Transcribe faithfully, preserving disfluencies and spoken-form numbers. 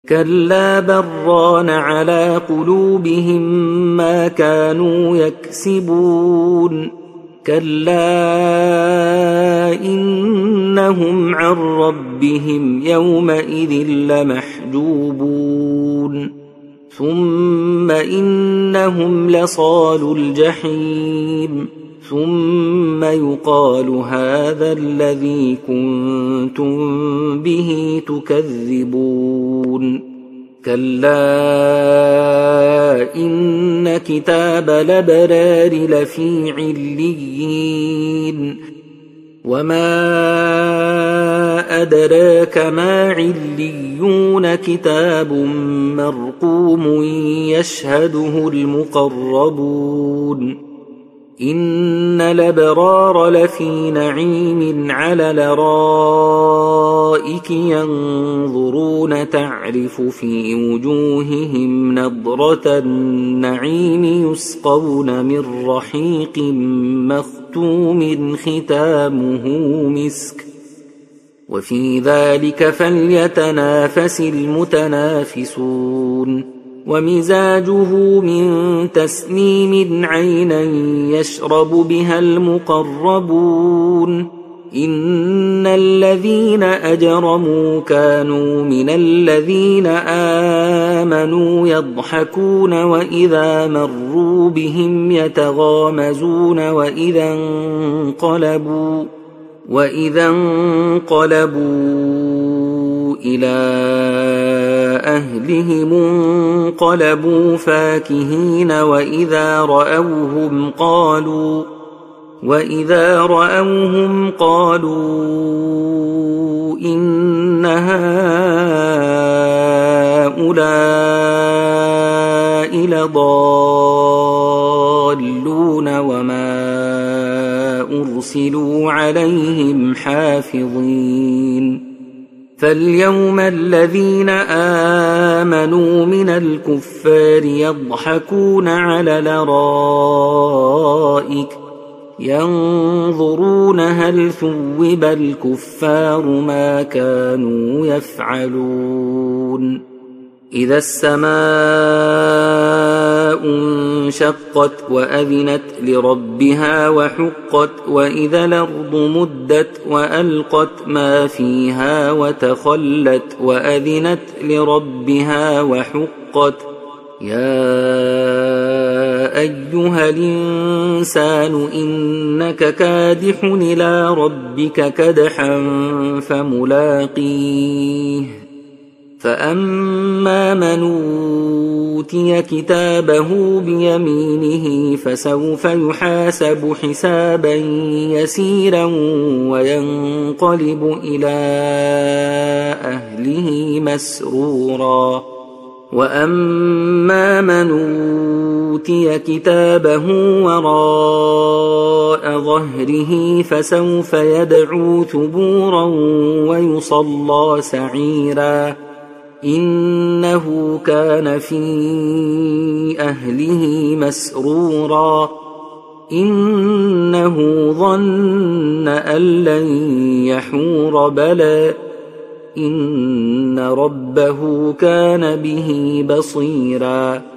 كلا بران على قلوبهم ما كانوا يكسبون كلا إنهم عن ربهم يومئذ لمحجوبون ثم إنهم لصالو الجحيم ثم يقال هذا الذي كنتم به تكذبون كلا إن كتاب الأبرار لفي عليين وما أدراك ما عليون كتاب مرقوم يشهده المقربون إن الأبرار لفي نعيم على الأرائك ينظرون تعرف في وجوههم نضرة النعيم يسقون من رحيق مختوم ختامه مسك وفي ذلك فليتنافس المتنافسون ومزاجه من تسنيم عينا يشرب بها المقربون إن الذين أجرموا كانوا من الذين آمنوا يضحكون وإذا مروا بهم يتغامزون وإذا انقلبوا وإذا انقلبوا إلى أهلهم انقلبوا فاكهين وإذا رأوهم قالوا وإذا رأوهم قالوا إن هؤلاء لضالون وما أرسلوا عليهم حافظين فاليوم الذين آمنوا من الكفار يضحكون على الأرائك ينظرون هل ثوب الكفار ما كانوا يفعلون إذا السماء انشقت وأذنت لربها وحقت وإذا الأرض مدت وألقت ما فيها وتخلت وأذنت لربها وحقت يا أيها الإنسان إنك كادح إلى ربك كدحا فملاقيه فأما من أوتي كتابه بيمينه فسوف يحاسب حسابا يسيرا وينقلب إلى أهله مسرورا وأما من أوتي كتابه وراء ظهره فسوف يدعو ثبورا ويصلى سعيرا إنه كان في أهله مسرورا إنه ظن أن لن يحور بلى إن ربه كان به بصيرا